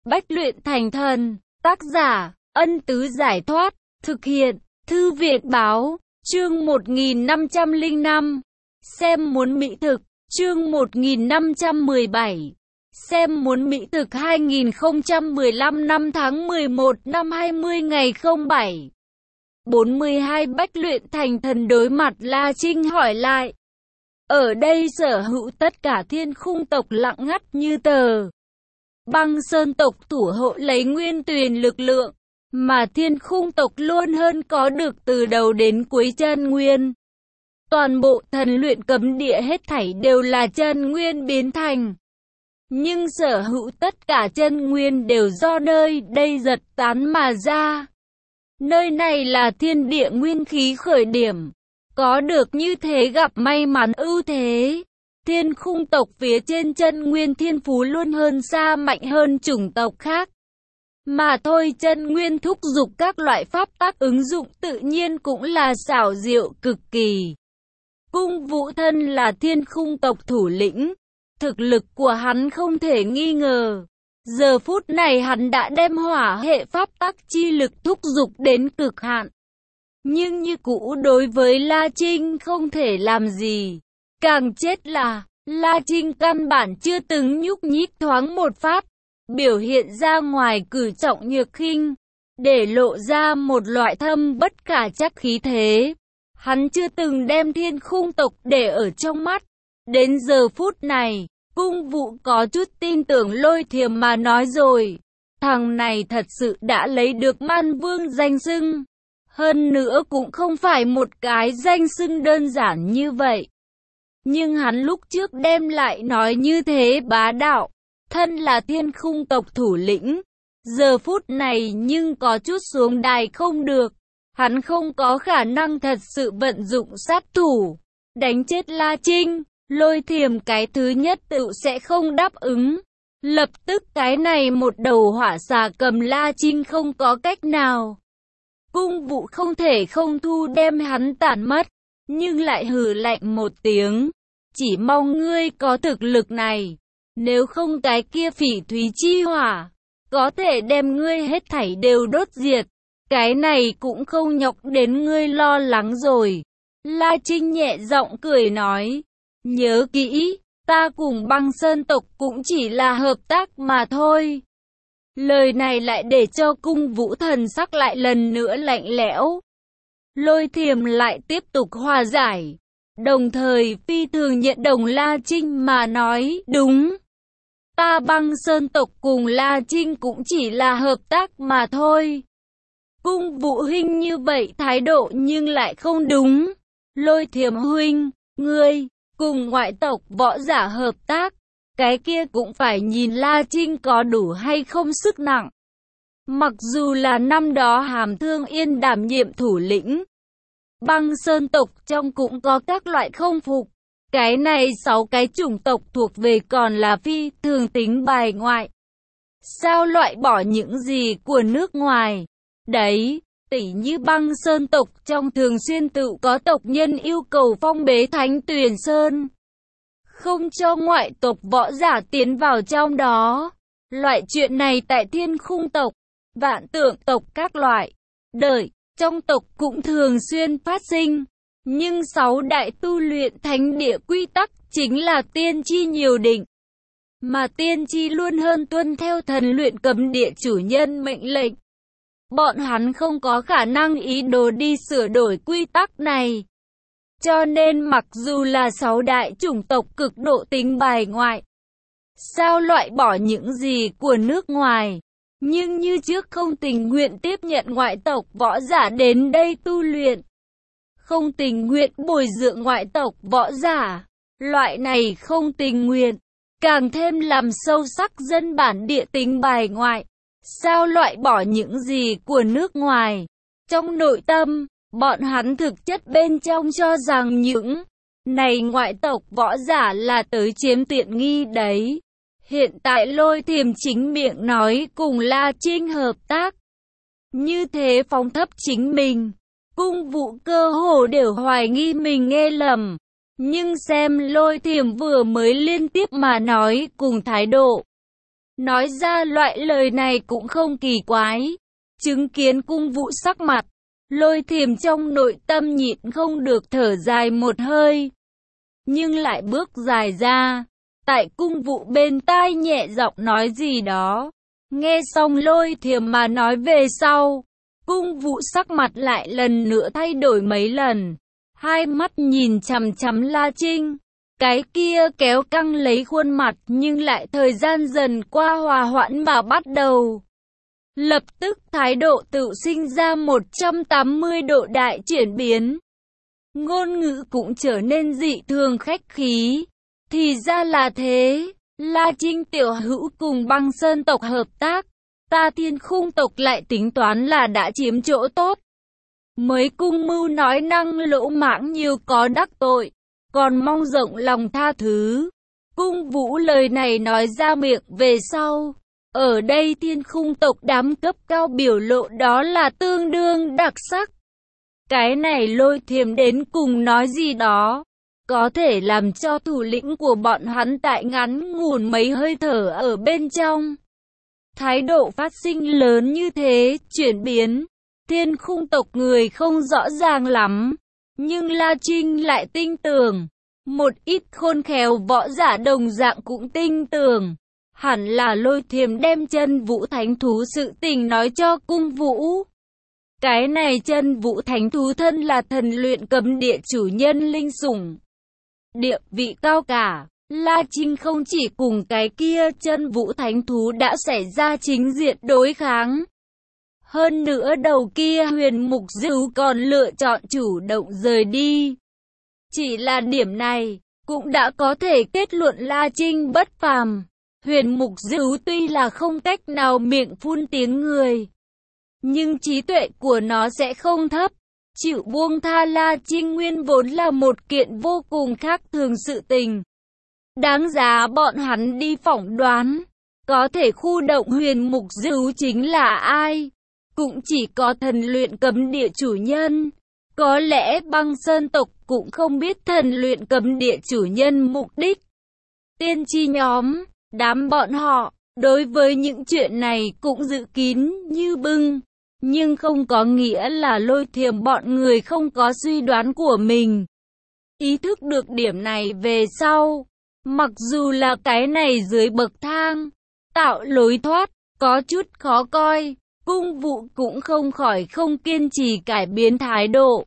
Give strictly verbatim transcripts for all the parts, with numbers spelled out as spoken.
Bách luyện thành thần. Tác giả, Ân Tứ Giải Thoát. Thực hiện, Thư Việt Báo. Chương một nghìn năm trăm lẻ năm. Xem muốn mỹ thực. Chương một nghìn năm trăm mười bảy. Xem muốn mỹ thực hai nghìn không trăm mười lăm năm tháng mười một năm hai mươi ngày không bảy. bốn mươi hai Bách luyện thành thần đối mặt La Trinh hỏi lại. Ở đây sở hữu tất cả thiên khung tộc lặng ngắt như tờ. Băng sơn tộc thủ hộ lấy nguyên tuyền lực lượng, mà thiên khung tộc luôn hơn có được từ đầu đến cuối chân nguyên. Toàn bộ thần luyện cấm địa hết thảy đều là chân nguyên biến thành. Nhưng sở hữu tất cả chân nguyên đều do nơi đây giật tán mà ra. Nơi này là thiên địa nguyên khí khởi điểm. Có được như thế gặp may mắn ưu thế. Thiên khung tộc phía trên chân nguyên thiên phú luôn hơn xa mạnh hơn chủng tộc khác. Mà thôi chân nguyên thúc giục các loại pháp tắc ứng dụng tự nhiên cũng là xảo diệu cực kỳ. Cung Vũ Thân là thiên khung tộc thủ lĩnh. Thực lực của hắn không thể nghi ngờ. Giờ phút này hắn đã đem hỏa hệ pháp tắc chi lực thúc giục đến cực hạn. Nhưng như cũ đối với La Trinh không thể làm gì. Càng chết là, La Trinh căn bản chưa từng nhúc nhích thoáng một phát. Biểu hiện ra ngoài cử trọng nhược khinh, để lộ ra một loại thâm bất khả trắc khí thế. Hắn chưa từng đem thiên khung tộc để ở trong mắt. Đến giờ phút này, Cung Vũ có chút tin tưởng Lôi Thiềm mà nói rồi. Thằng này thật sự đã lấy được Man Vương danh xưng. Hơn nữa cũng không phải một cái danh xưng đơn giản như vậy. Nhưng hắn lúc trước đem lại nói như thế bá đạo. Thân là thiên khung tộc thủ lĩnh. Giờ phút này nhưng có chút xuống đài không được. Hắn không có khả năng thật sự vận dụng sát thủ. Đánh chết La Trinh. Lôi Thiềm cái thứ nhất tự sẽ không đáp ứng. Lập tức cái này một đầu hỏa xà cầm La Trinh không có cách nào. Cung Vũ không thể không thu đem hắn tản mất. Nhưng lại hừ lạnh một tiếng. Chỉ mong ngươi có thực lực này. Nếu không cái kia phỉ thúy chi hỏa. Có thể đem ngươi hết thảy đều đốt diệt. Cái này cũng không nhọc đến ngươi lo lắng rồi. La Trinh nhẹ giọng cười nói. Nhớ kỹ, ta cùng băng sơn tộc cũng chỉ là hợp tác mà thôi. Lời này lại để cho Cung Vũ thần sắc lại lần nữa lạnh lẽo. Lôi Thiềm lại tiếp tục hòa giải. Đồng thời phi thường nhận đồng La Trinh mà nói đúng. Ta băng sơn tộc cùng La Trinh cũng chỉ là hợp tác mà thôi. Cung Vũ huynh như vậy thái độ nhưng lại không đúng. Lôi Thiềm huynh, ngươi cùng ngoại tộc võ giả hợp tác, cái kia cũng phải nhìn La Trinh có đủ hay không sức nặng. Mặc dù là năm đó Hàm Thương Yên đảm nhiệm thủ lĩnh, băng sơn tộc trong cũng có các loại không phục. Cái này sáu cái chủng tộc thuộc về còn là phi thường tính bài ngoại. Sao loại bỏ những gì của nước ngoài? Đấy, tỉ như băng sơn tộc trong thường xuyên tự có tộc nhân yêu cầu phong bế Thánh Tuyền Sơn. Không cho ngoại tộc võ giả tiến vào trong đó. Loại chuyện này tại thiên khung tộc, vạn tượng tộc các loại, đời, trong tộc cũng thường xuyên phát sinh. Nhưng sáu đại tu luyện thánh địa quy tắc chính là tiên tri nhiều định. Mà tiên tri luôn hơn tuân theo thần luyện cấm địa chủ nhân mệnh lệnh. Bọn hắn không có khả năng ý đồ đi sửa đổi quy tắc này. Cho nên mặc dù là sáu đại chủng tộc cực độ tính bài ngoại, sao loại bỏ những gì của nước ngoài, nhưng như trước không tình nguyện tiếp nhận ngoại tộc võ giả đến đây tu luyện. Không tình nguyện bồi dưỡng ngoại tộc võ giả, loại này không tình nguyện, càng thêm làm sâu sắc dân bản địa tính bài ngoại. Sao loại bỏ những gì của nước ngoài? Trong nội tâm, bọn hắn thực chất bên trong cho rằng những này ngoại tộc võ giả là tới chiếm tiện nghi đấy. Hiện tại Lôi Thiềm chính miệng nói cùng La Trinh hợp tác. Như thế phóng thấp chính mình. Cung Vũ cơ hồ đều hoài nghi mình nghe lầm. Nhưng xem Lôi Thiềm vừa mới liên tiếp mà nói cùng thái độ. Nói ra loại lời này cũng không kỳ quái. Chứng kiến cung Vũ sắc mặt, Lôi Thiềm trong nội tâm nhịn không được thở dài một hơi. Nhưng lại bước dài ra, tại cung Vũ bên tai nhẹ giọng nói gì đó. Nghe xong Lôi Thiềm mà nói về sau, cung Vũ sắc mặt lại lần nữa thay đổi mấy lần. Hai mắt nhìn chằm chằm La Trinh. Cái kia kéo căng lấy khuôn mặt nhưng lại thời gian dần qua hòa hoãn mà bắt đầu. Lập tức thái độ tự sinh ra một trăm tám mươi độ đại chuyển biến. Ngôn ngữ cũng trở nên dị thường khách khí. Thì ra là thế, La Trinh tiểu hữu cùng Băng Sơn tộc hợp tác, ta Thiên Khung tộc lại tính toán là đã chiếm chỗ tốt. Mới cung mưu nói năng lỗ mãng nhiều có đắc tội, còn mong rộng lòng tha thứ. Cung Vũ lời này nói ra miệng về sau, ở đây Thiên Khung tộc đám cấp cao biểu lộ đó là tương đương đặc sắc. Cái này Lôi Thiềm đến cùng nói gì đó, có thể làm cho thủ lĩnh của bọn hắn tại ngắn ngủn mấy hơi thở ở bên trong. Thái độ phát sinh lớn như thế, chuyển biến, Thiên Khung tộc người không rõ ràng lắm. Nhưng La Trinh lại tin tưởng, một ít khôn khéo võ giả đồng dạng cũng tin tưởng. Hẳn là Lôi Thiềm đem Chân Vũ Thánh Thú sự tình nói cho cung Vũ. Cái này Chân Vũ Thánh Thú thân là thần luyện cấm địa chủ nhân linh sủng. Địa vị cao cả, La Trinh không chỉ cùng cái kia Chân Vũ Thánh Thú đã xảy ra chính diện đối kháng. Hơn nữa đầu kia Huyền Mục Dữu còn lựa chọn chủ động rời đi. Chỉ là điểm này, cũng đã có thể kết luận La Trinh bất phàm. Huyền Mục Dữu tuy là không cách nào miệng phun tiếng người, nhưng trí tuệ của nó sẽ không thấp. Chịu buông tha La Trinh nguyên vốn là một kiện vô cùng khác thường sự tình. Đáng giá bọn hắn đi phỏng đoán, có thể khu động Huyền Mục Dữu chính là ai? Cũng chỉ có thần luyện cấm địa chủ nhân. Có lẽ Băng Sơn tộc cũng không biết thần luyện cấm địa chủ nhân mục đích. Tiên tri nhóm, đám bọn họ, đối với những chuyện này cũng dự kín như bưng. Nhưng không có nghĩa là Lôi Thiềm bọn người không có suy đoán của mình. Ý thức được điểm này về sau, mặc dù là cái này dưới bậc thang, tạo lối thoát, có chút khó coi. Cung Vũ cũng không khỏi không kiên trì cải biến thái độ.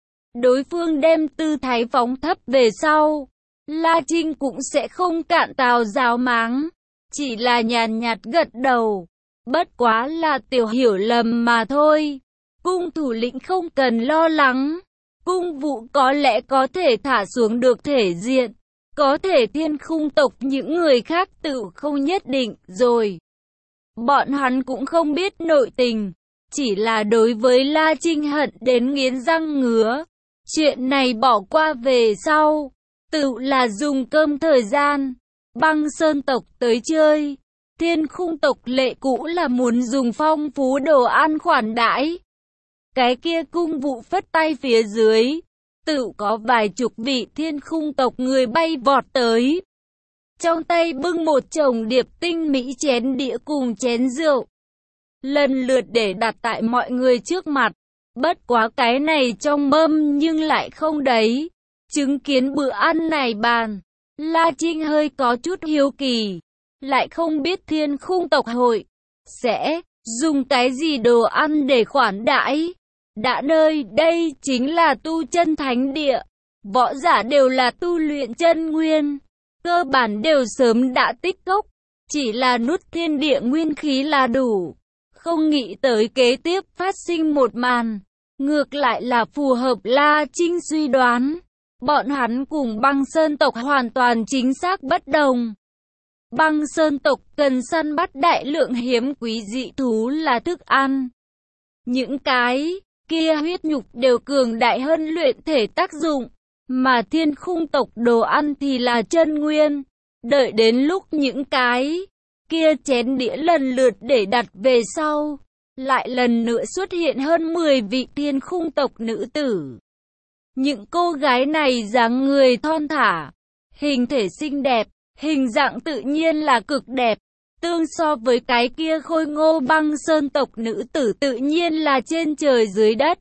Đối phương đem tư thái phóng thấp về sau, La Trinh cũng sẽ không cạn tào giáo máng, chỉ là nhàn nhạt gật đầu. Bất quá là tiểu hiểu lầm mà thôi. Cung thủ lĩnh không cần lo lắng. Cung Vũ có lẽ có thể thả xuống được thể diện. Có thể Thiên Khung tộc những người khác tự không nhất định rồi. Bọn hắn cũng không biết nội tình, chỉ là đối với La Trinh hận đến nghiến răng ngứa. Chuyện này bỏ qua về sau, tự là dùng cơm thời gian. Băng Sơn tộc tới chơi, Thiên Khung tộc lệ cũ là muốn dùng phong phú đồ ăn khoản đãi. Cái kia Cung Vũ phất tay phía dưới, tự có vài chục vị Thiên Khung tộc người bay vọt tới. Trong tay bưng một chồng điệp tinh mỹ chén đĩa cùng chén rượu, lần lượt để đặt tại mọi người trước mặt. Bất quá cái này trong mâm nhưng lại không đấy. Chứng kiến bữa ăn này bàn, La Trinh hơi có chút hiếu kỳ, lại không biết Thiên Khung tộc hội sẽ dùng cái gì đồ ăn để khoản đãi. Đã nơi đây chính là tu chân thánh địa, võ giả đều là tu luyện chân nguyên, cơ bản đều sớm đã tích cốc, chỉ là nuốt thiên địa nguyên khí là đủ. Không nghĩ tới kế tiếp phát sinh một màn, ngược lại là phù hợp La Trinh suy đoán. Bọn hắn cùng Băng Sơn tộc hoàn toàn chính xác bất đồng. Băng Sơn tộc cần săn bắt đại lượng hiếm quý dị thú là thức ăn. Những cái kia huyết nhục đều cường đại hơn luyện thể tác dụng, mà Thiên Khung tộc đồ ăn thì là chân nguyên. Đợi đến lúc những cái kia chén đĩa lần lượt để đặt về sau, lại lần nữa xuất hiện hơn mười vị Thiên Khung tộc nữ tử. Những cô gái này dáng người thon thả, hình thể xinh đẹp, hình dạng tự nhiên là cực đẹp. Tương so với cái kia khôi ngô Băng Sơn tộc nữ tử tự nhiên là trên trời dưới đất.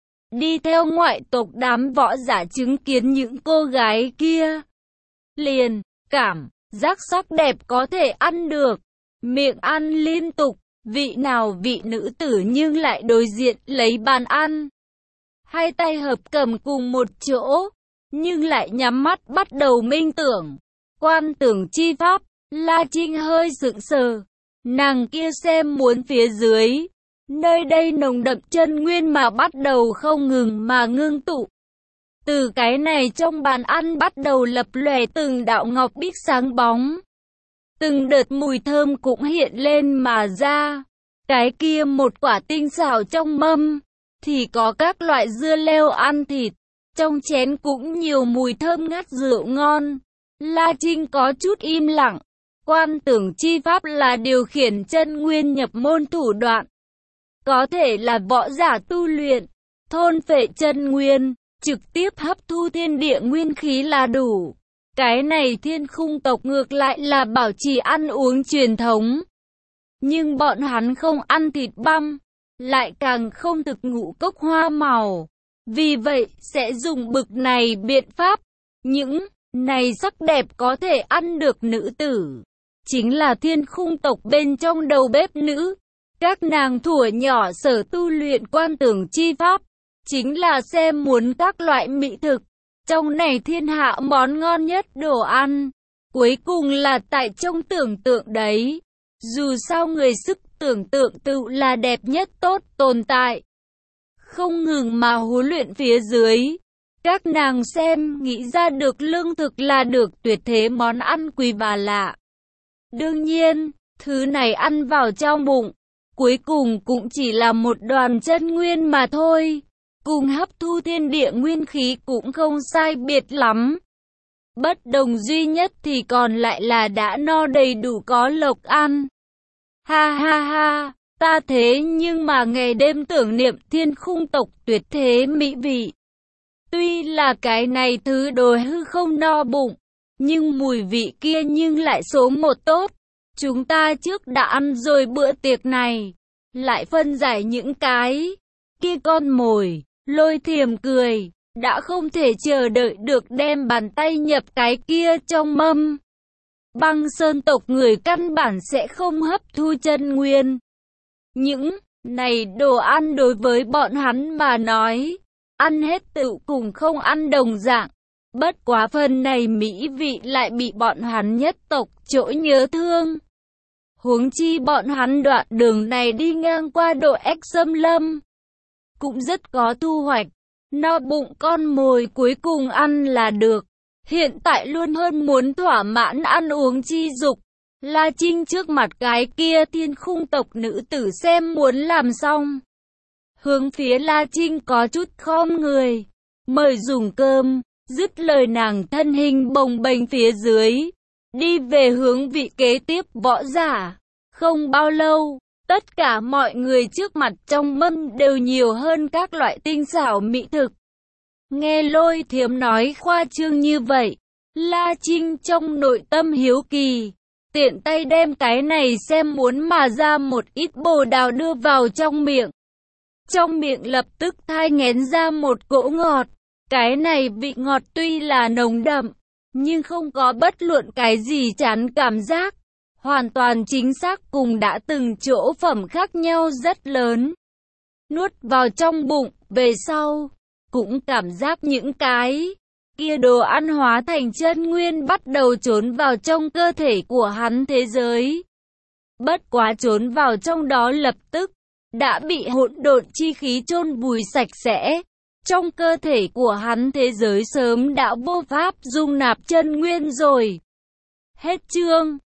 Đi theo ngoại tộc đám võ giả chứng kiến những cô gái kia, liền cảm giác sắc đẹp có thể ăn được, miệng ăn liên tục, vị nào vị nữ tử nhưng lại đối diện lấy bàn ăn. Hai tay hợp cầm cùng một chỗ, nhưng lại nhắm mắt bắt đầu minh tưởng. Quan tưởng chi pháp, La Trinh hơi sững sờ. Nàng kia xem muốn phía dưới, nơi đây nồng đậm chân nguyên mà bắt đầu không ngừng mà ngưng tụ. Từ cái này trong bàn ăn bắt đầu lập lòe từng đạo ngọc bích sáng bóng. Từng đợt mùi thơm cũng hiện lên mà ra. Cái kia một quả tinh xảo trong mâm, thì có các loại dưa leo ăn thịt. Trong chén cũng nhiều mùi thơm ngát rượu ngon. La Trinh có chút im lặng. Quan tưởng chi pháp là điều khiển chân nguyên nhập môn thủ đoạn. Có thể là võ giả tu luyện, thôn phệ chân nguyên, trực tiếp hấp thu thiên địa nguyên khí là đủ. Cái này Thiên Khung tộc ngược lại là bảo trì ăn uống truyền thống. Nhưng bọn hắn không ăn thịt băm, lại càng không thực ngũ cốc hoa màu. Vì vậy, sẽ dùng bực này biện pháp. Những này sắc đẹp có thể ăn được nữ tử, chính là Thiên Khung tộc bên trong đầu bếp nữ. Các nàng thuở nhỏ sở tu luyện quan tưởng chi pháp, chính là xem muốn các loại mỹ thực. Trong này thiên hạ món ngon nhất đồ ăn, cuối cùng là tại trong tưởng tượng đấy. Dù sao người sức tưởng tượng tự là đẹp nhất tốt tồn tại. Không ngừng mà huấn luyện phía dưới, các nàng xem nghĩ ra được lương thực là được tuyệt thế món ăn quý và lạ. Đương nhiên, thứ này ăn vào trong bụng, cuối cùng cũng chỉ là một đoàn chân nguyên mà thôi. Cùng hấp thu thiên địa nguyên khí cũng không sai biệt lắm. Bất đồng duy nhất thì còn lại là đã no đầy đủ có lộc ăn. Ha ha ha, ta thế nhưng mà ngày đêm tưởng niệm Thiên Khung tộc tuyệt thế mỹ vị. Tuy là cái này thứ đồ hư không no bụng, nhưng mùi vị kia nhưng lại số một tốt. Chúng ta trước đã ăn rồi bữa tiệc này, lại phân giải những cái kia con mồi. Lôi Thiềm cười, đã không thể chờ đợi được đem bàn tay nhập cái kia trong mâm. Băng Sơn tộc người căn bản sẽ không hấp thu chân nguyên. Những này đồ ăn đối với bọn hắn mà nói, ăn hết tự cùng không ăn đồng dạng. Bất quá phần này mỹ vị lại bị bọn hắn nhất tộc chỗ nhớ thương. Huống chi bọn hắn đoạn đường này đi ngang qua độ ếch xâm lâm, cũng rất có thu hoạch. No bụng con mồi cuối cùng ăn là được. Hiện tại luôn hơn muốn thỏa mãn ăn uống chi dục. La Trinh trước mặt cái kia Thiên Khung tộc nữ tử xem muốn làm xong, hướng phía La Trinh có chút khom người, mời dùng cơm. Dứt lời nàng thân hình bồng bềnh phía dưới, đi về hướng vị kế tiếp võ giả. Không bao lâu, tất cả mọi người trước mặt trong mâm đều nhiều hơn các loại tinh xảo mỹ thực. Nghe Lôi Thiềm nói khoa trương như vậy, La Trinh trong nội tâm hiếu kỳ, tiện tay đem cái này xem muốn mà ra một ít bồ đào đưa vào trong miệng. Trong miệng lập tức thai nghén ra một cỗ ngọt. Cái này vị ngọt tuy là nồng đậm, nhưng không có bất luận cái gì chán cảm giác. Hoàn toàn chính xác cùng đã từng chỗ phẩm khác nhau rất lớn. Nuốt vào trong bụng, về sau, cũng cảm giác những cái kia đồ ăn hóa thành chân nguyên bắt đầu trốn vào trong cơ thể của hắn thế giới. Bất quá trốn vào trong đó lập tức, đã bị hỗn độn chi khí chôn vùi sạch sẽ. Trong cơ thể của hắn thế giới sớm đã vô pháp dung nạp chân nguyên rồi. Hết chương.